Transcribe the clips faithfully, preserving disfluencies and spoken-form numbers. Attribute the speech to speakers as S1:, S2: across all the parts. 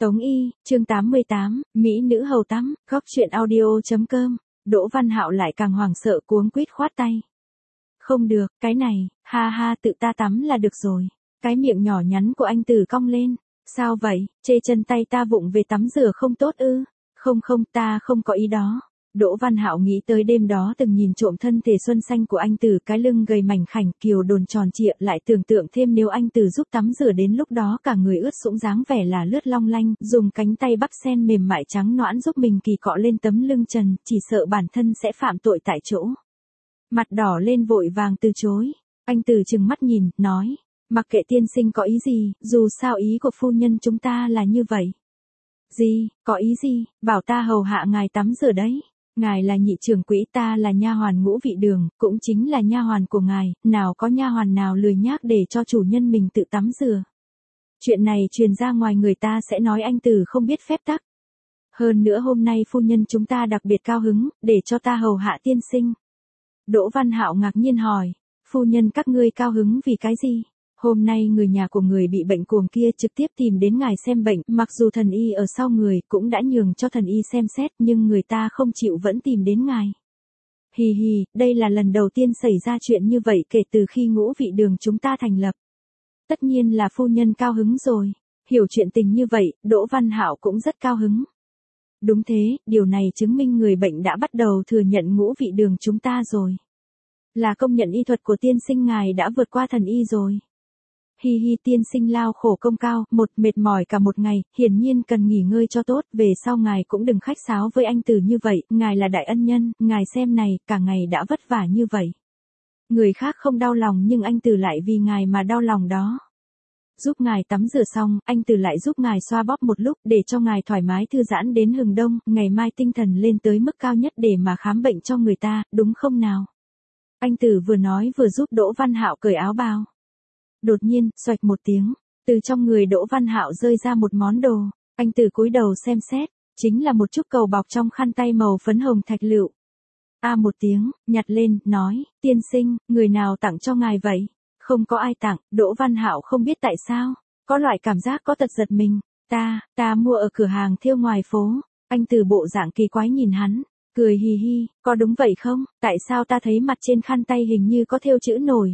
S1: Tống Y, chương tám mươi tám, Mỹ nữ hầu tắm, góc chuyện audio.com, Đỗ Văn Hạo lại càng hoảng sợ cuống quýt khoát tay. Không được, cái này, ha ha tự ta tắm là được rồi. Cái miệng nhỏ nhắn của anh Tử cong lên. Sao vậy, chê chân tay ta vụng về tắm rửa không tốt ư? Không không, ta không có ý đó. Đỗ Văn Hạo nghĩ tới đêm đó từng nhìn trộm thân thể xuân xanh của anh Tử, cái lưng gầy mảnh khảnh kiều đồn tròn trịa, lại tưởng tượng thêm nếu anh Tử giúp tắm rửa đến lúc đó cả người ướt sũng dáng vẻ là lướt long lanh, dùng cánh tay bắp sen mềm mại trắng nõn giúp mình kỳ cọ lên tấm lưng trần, chỉ sợ bản thân sẽ phạm tội tại chỗ. Mặt đỏ lên vội vàng từ chối. Anh Tử trừng mắt nhìn, nói, mặc kệ tiên sinh có ý gì, dù sao ý của phu nhân chúng ta là như vậy. Gì, có ý gì, bảo ta hầu hạ ngài tắm rửa đấy. Ngài là nhị trưởng quỹ, ta là nha hoàn Ngũ Vị Đường, cũng chính là nha hoàn của ngài, nào có nha hoàn nào lười nhác để cho chủ nhân mình tự tắm rửa. Chuyện này truyền ra ngoài người ta sẽ nói anh Tử không biết phép tắc. Hơn nữa hôm nay phu nhân chúng ta đặc biệt cao hứng, để cho ta hầu hạ tiên sinh. Đỗ Văn Hạo ngạc nhiên hỏi, phu nhân các ngươi cao hứng vì cái gì? Hôm nay người nhà của người bị bệnh cuồng kia trực tiếp tìm đến ngài xem bệnh, mặc dù thần y ở sau người cũng đã nhường cho thần y xem xét, nhưng người ta không chịu vẫn tìm đến ngài. Hì hì, đây là lần đầu tiên xảy ra chuyện như vậy kể từ khi Ngũ Vị Đường chúng ta thành lập. Tất nhiên là phu nhân cao hứng rồi. Hiểu chuyện tình như vậy, Đỗ Văn Hạo cũng rất cao hứng. Đúng thế, điều này chứng minh người bệnh đã bắt đầu thừa nhận Ngũ Vị Đường chúng ta rồi. Là công nhận y thuật của tiên sinh ngài đã vượt qua thần y rồi. Hi hi, tiên sinh lao khổ công cao, một mệt mỏi cả một ngày, hiển nhiên cần nghỉ ngơi cho tốt, về sau ngài cũng đừng khách sáo với anh Tử như vậy, ngài là đại ân nhân, ngài xem này, cả ngày đã vất vả như vậy. Người khác không đau lòng nhưng anh Tử lại vì ngài mà đau lòng đó. Giúp ngài tắm rửa xong, anh Tử lại giúp ngài xoa bóp một lúc để cho ngài thoải mái thư giãn đến hừng đông, ngày mai tinh thần lên tới mức cao nhất để mà khám bệnh cho người ta, đúng không nào? Anh Tử vừa nói vừa giúp Đỗ Văn Hạo cởi áo bào. Đột nhiên, xoạch một tiếng, từ trong người Đỗ Văn Hạo rơi ra một món đồ, anh Tử cúi đầu xem xét, chính là một chút cầu bọc trong khăn tay màu phấn hồng thạch lựu. A một tiếng, nhặt lên, nói, tiên sinh, người nào tặng cho ngài vậy? Không có ai tặng, Đỗ Văn Hạo không biết tại sao, có loại cảm giác có tật giật mình, ta, ta mua ở cửa hàng thêu ngoài phố, anh Tử bộ dạng kỳ quái nhìn hắn, cười hì hi, có đúng vậy không, tại sao ta thấy mặt trên khăn tay hình như có thêu chữ nổi?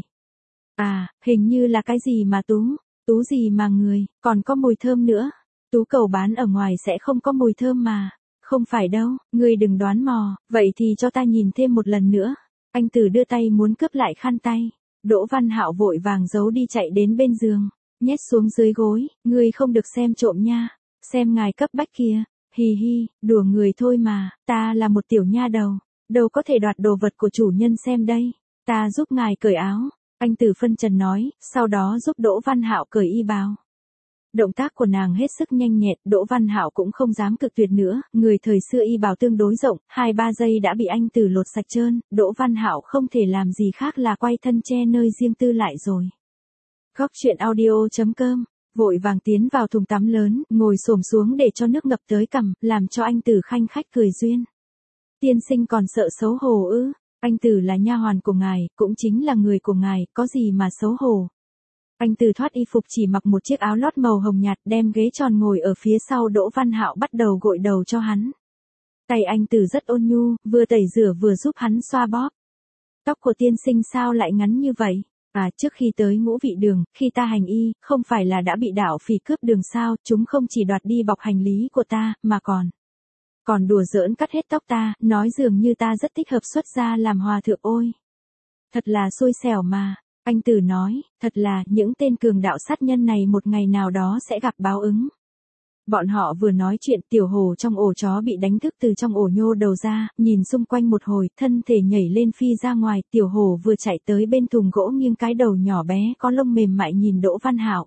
S1: À, hình như là cái gì mà tú, tú gì mà người, còn có mùi thơm nữa. Tú cầu bán ở ngoài sẽ không có mùi thơm mà. Không phải đâu, ngươi đừng đoán mò, vậy thì cho ta nhìn thêm một lần nữa. Anh Tử đưa tay muốn cướp lại khăn tay. Đỗ Văn Hạo vội vàng giấu đi chạy đến bên giường, nhét xuống dưới gối, ngươi không được xem trộm nha. Xem ngài cấp bách kia, hì hi, đùa người thôi mà, ta là một tiểu nha đầu, đâu có thể đoạt đồ vật của chủ nhân xem đây. Ta giúp ngài cởi áo. Anh Tử phân trần nói, sau đó giúp Đỗ Văn Hạo cởi y bào. Động tác của nàng hết sức nhanh nhẹn, Đỗ Văn Hạo cũng không dám cực tuyệt nữa, người thời xưa y bào tương đối rộng, hai ba giây đã bị anh Tử lột sạch trơn, Đỗ Văn Hạo không thể làm gì khác là quay thân che nơi riêng tư lại rồi. Góc chuyện audio.com, vội vàng tiến vào thùng tắm lớn, ngồi xổm xuống để cho nước ngập tới cằm, làm cho anh Tử khanh khách cười duyên. Tiên sinh còn sợ xấu hổ ư? Anh Tử là nha hoàn của ngài, cũng chính là người của ngài, có gì mà xấu hổ. Anh Tử thoát y phục chỉ mặc một chiếc áo lót màu hồng nhạt, đem ghế tròn ngồi ở phía sau Đỗ Văn Hạo bắt đầu gội đầu cho hắn. Tay anh Tử rất ôn nhu, vừa tẩy rửa vừa giúp hắn xoa bóp. Tóc của tiên sinh sao lại ngắn như vậy? À, trước khi tới Ngũ Vị Đường, khi ta hành y, không phải là đã bị đảo phỉ cướp đường sao, chúng không chỉ đoạt đi bọc hành lý của ta, mà còn... Còn đùa giỡn cắt hết tóc ta, nói dường như ta rất thích hợp xuất gia làm hòa thượng ôi. Thật là xui xẻo mà, anh Tử nói, thật là những tên cường đạo sát nhân này một ngày nào đó sẽ gặp báo ứng. Bọn họ vừa nói chuyện, Tiểu Hồ trong ổ chó bị đánh thức từ trong ổ nhô đầu ra, nhìn xung quanh một hồi, thân thể nhảy lên phi ra ngoài, Tiểu Hồ vừa chạy tới bên thùng gỗ nghiêng cái đầu nhỏ bé có lông mềm mại nhìn Đỗ Văn Hạo.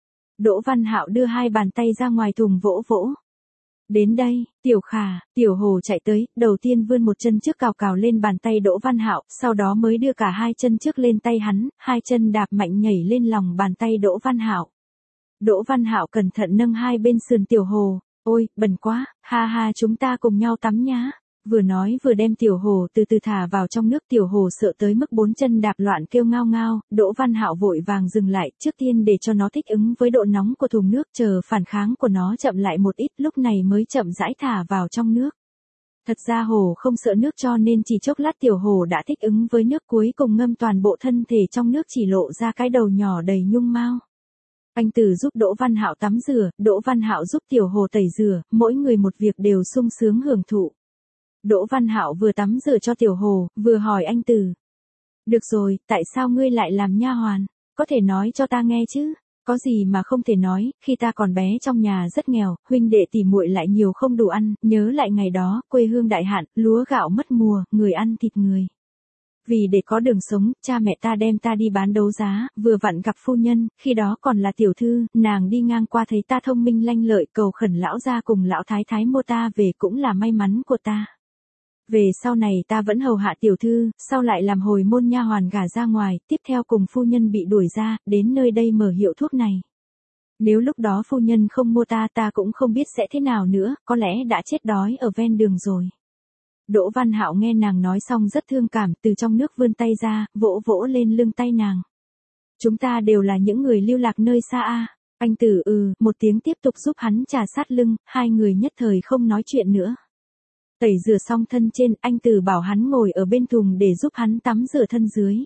S1: Đỗ Văn Hạo đưa hai bàn tay ra ngoài thùng vỗ vỗ. Đến đây, Tiểu Khả, Tiểu Hồ chạy tới, đầu tiên vươn một chân trước cào cào lên bàn tay Đỗ Văn Hạo, sau đó mới đưa cả hai chân trước lên tay hắn, hai chân đạp mạnh nhảy lên lòng bàn tay Đỗ Văn Hạo. Đỗ Văn Hạo cẩn thận nâng hai bên sườn Tiểu Hồ, ôi, bẩn quá, ha ha chúng ta cùng nhau tắm nhá. Vừa nói vừa đem tiểu hồ từ từ thả vào trong nước, tiểu hồ sợ tới mức bốn chân đạp loạn kêu ngao ngao, Đỗ Văn Hạo vội vàng dừng lại, trước tiên để cho nó thích ứng với độ nóng của thùng nước, chờ phản kháng của nó chậm lại một ít, lúc này mới chậm rãi thả vào trong nước. Thật ra hồ không sợ nước cho nên chỉ chốc lát tiểu hồ đã thích ứng với nước, cuối cùng ngâm toàn bộ thân thể trong nước, chỉ lộ ra cái đầu nhỏ đầy nhung mao. Anh Từ giúp Đỗ Văn Hạo tắm rửa, Đỗ Văn Hạo giúp tiểu hồ tẩy rửa, mỗi người một việc đều sung sướng hưởng thụ. Đỗ Văn Hạo vừa tắm rửa cho tiểu hồ, vừa hỏi anh Từ. Được rồi, tại sao ngươi lại làm nha hoàn? Có thể nói cho ta nghe chứ? Có gì mà không thể nói, khi ta còn bé trong nhà rất nghèo, huynh đệ tỉ muội lại nhiều không đủ ăn, nhớ lại ngày đó, quê hương đại hạn, lúa gạo mất mùa, người ăn thịt người. Vì để có đường sống, cha mẹ ta đem ta đi bán đấu giá, vừa vặn gặp phu nhân, khi đó còn là tiểu thư, nàng đi ngang qua thấy ta thông minh lanh lợi, cầu khẩn lão gia cùng lão thái thái mua ta về, cũng là may mắn của ta. Về sau này ta vẫn hầu hạ tiểu thư, sau lại làm hồi môn nha hoàn gả ra ngoài, tiếp theo cùng phu nhân bị đuổi ra, đến nơi đây mở hiệu thuốc này. Nếu lúc đó phu nhân không mua ta, ta cũng không biết sẽ thế nào nữa, có lẽ đã chết đói ở ven đường rồi. Đỗ Văn Hạo nghe nàng nói xong rất thương cảm, từ trong nước vươn tay ra, vỗ vỗ lên lưng tay nàng. Chúng ta đều là những người lưu lạc nơi xa a. Anh Tử ừ, một tiếng tiếp tục giúp hắn trà sát lưng, hai người nhất thời không nói chuyện nữa. Tẩy rửa xong thân trên, anh Tử bảo hắn ngồi ở bên thùng để giúp hắn tắm rửa thân dưới.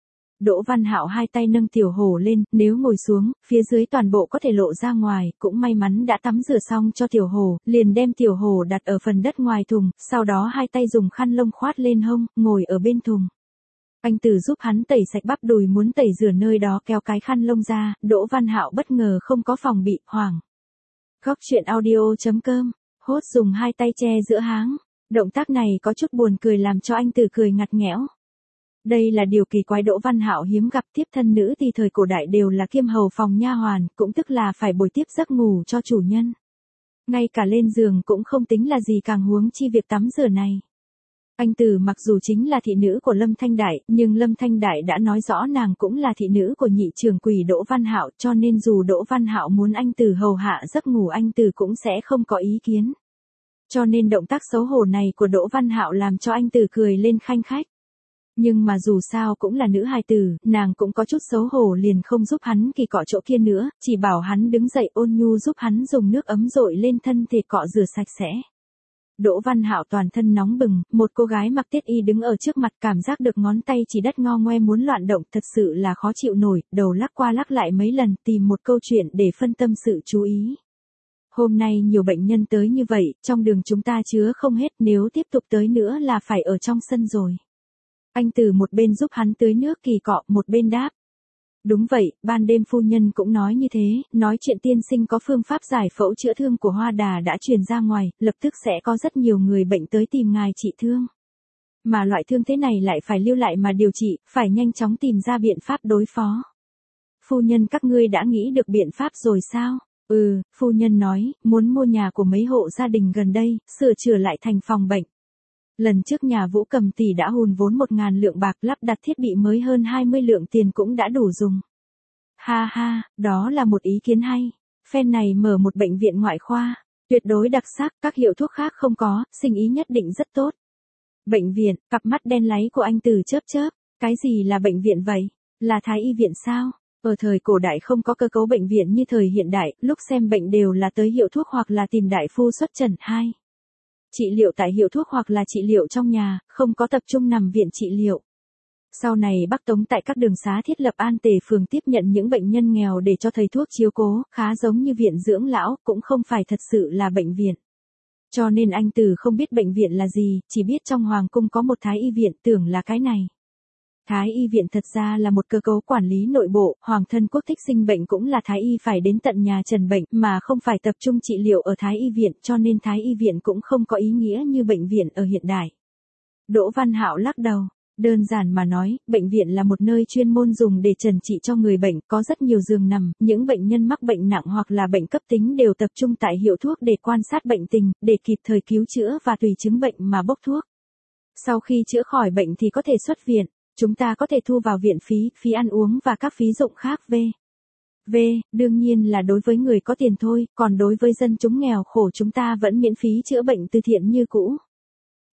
S1: Đỗ Văn Hạo hai tay nâng tiểu hồ lên, nếu ngồi xuống, phía dưới toàn bộ có thể lộ ra ngoài, cũng may mắn đã tắm rửa xong cho tiểu hồ, liền đem tiểu hồ đặt ở phần đất ngoài thùng, sau đó hai tay dùng khăn lông khoát lên hông, ngồi ở bên thùng. Anh Tử giúp hắn tẩy sạch bắp đùi, muốn tẩy rửa nơi đó kéo cái khăn lông ra, Đỗ Văn Hạo bất ngờ không có phòng bị, hoảng. Góc truyện audio chấm com, hốt dùng hai tay che giữa háng. Động tác này có chút buồn cười làm cho anh Tử cười ngặt nghẽo. Đây là điều kỳ quái Đỗ Văn Hạo hiếm gặp, tiếp thân nữ thì thời cổ đại đều là kiêm hầu phòng nha hoàn, cũng tức là phải bồi tiếp giấc ngủ cho chủ nhân. Ngay cả lên giường cũng không tính là gì, càng huống chi việc tắm rửa này. Anh Tử mặc dù chính là thị nữ của Lâm Thanh Đại, nhưng Lâm Thanh Đại đã nói rõ nàng cũng là thị nữ của nhị trưởng quỷ Đỗ Văn Hạo, cho nên dù Đỗ Văn Hạo muốn anh Tử hầu hạ giấc ngủ, anh Tử cũng sẽ không có ý kiến. Cho nên động tác xấu hổ này của Đỗ Văn Hạo làm cho anh Tử cười lên khanh khách. Nhưng mà dù sao cũng là nữ hài tử, nàng cũng có chút xấu hổ, liền không giúp hắn kỳ cọ chỗ kia nữa, chỉ bảo hắn đứng dậy ôn nhu giúp hắn dùng nước ấm dội lên thân thể cọ rửa sạch sẽ. Đỗ Văn Hạo toàn thân nóng bừng, một cô gái mặc tiết y đứng ở trước mặt, cảm giác được ngón tay chỉ đất ngo ngoe muốn loạn động, thật sự là khó chịu nổi, đầu lắc qua lắc lại mấy lần, tìm một câu chuyện để phân tâm sự chú ý. Hôm nay nhiều bệnh nhân tới như vậy, trong đường chúng ta chứa không hết, nếu tiếp tục tới nữa là phải ở trong sân rồi. Anh Từ một bên giúp hắn tưới nước kỳ cọ, một bên đáp. Đúng vậy, ban đêm phu nhân cũng nói như thế, nói chuyện tiên sinh có phương pháp giải phẫu chữa thương của Hoa Đà đã truyền ra ngoài, lập tức sẽ có rất nhiều người bệnh tới tìm ngài trị thương. Mà loại thương thế này lại phải lưu lại mà điều trị, phải nhanh chóng tìm ra biện pháp đối phó. Phu nhân các ngươi đã nghĩ được biện pháp rồi sao? Ừ, phu nhân nói, muốn mua nhà của mấy hộ gia đình gần đây, sửa chữa lại thành phòng bệnh. Lần trước nhà Vũ Cầm tỷ đã hùn vốn một ngàn lượng bạc, lắp đặt thiết bị mới hơn hai mươi lượng tiền cũng đã đủ dùng. Ha ha, đó là một ý kiến hay. Phen này mở một bệnh viện ngoại khoa, tuyệt đối đặc sắc, các hiệu thuốc khác không có, sinh ý nhất định rất tốt. Bệnh viện, cặp mắt đen láy của anh Từ chớp chớp, cái gì là bệnh viện vậy? Là thái y viện sao? Ở thời cổ đại không có cơ cấu bệnh viện như thời hiện đại, lúc xem bệnh đều là tới hiệu thuốc hoặc là tìm đại phu xuất trần. Hai. Trị liệu tại hiệu thuốc hoặc là trị liệu trong nhà, không có tập trung nằm viện trị liệu. Sau này Bắc Tống tại các đường xá thiết lập an tề phường tiếp nhận những bệnh nhân nghèo để cho thầy thuốc chiếu cố, khá giống như viện dưỡng lão, cũng không phải thật sự là bệnh viện. Cho nên anh Từ không biết bệnh viện là gì, chỉ biết trong hoàng cung có một thái y viện, tưởng là cái này. Thái y viện thật ra là một cơ cấu quản lý nội bộ, hoàng thân quốc thích sinh bệnh cũng là thái y phải đến tận nhà trần bệnh, mà không phải tập trung trị liệu ở thái y viện, cho nên thái y viện cũng không có ý nghĩa như bệnh viện ở hiện đại. Đỗ Văn Hạo lắc đầu, đơn giản mà nói, bệnh viện là một nơi chuyên môn dùng để trần trị cho người bệnh, có rất nhiều giường nằm, những bệnh nhân mắc bệnh nặng hoặc là bệnh cấp tính đều tập trung tại hiệu thuốc để quan sát bệnh tình, để kịp thời cứu chữa và tùy chứng bệnh mà bốc thuốc. Sau khi chữa khỏi bệnh thì có thể xuất viện. Chúng ta có thể thu vào viện phí, phí ăn uống và các phí dụng khác. V. V. Đương nhiên là đối với người có tiền thôi, còn đối với dân chúng nghèo khổ chúng ta vẫn miễn phí chữa bệnh từ thiện như cũ.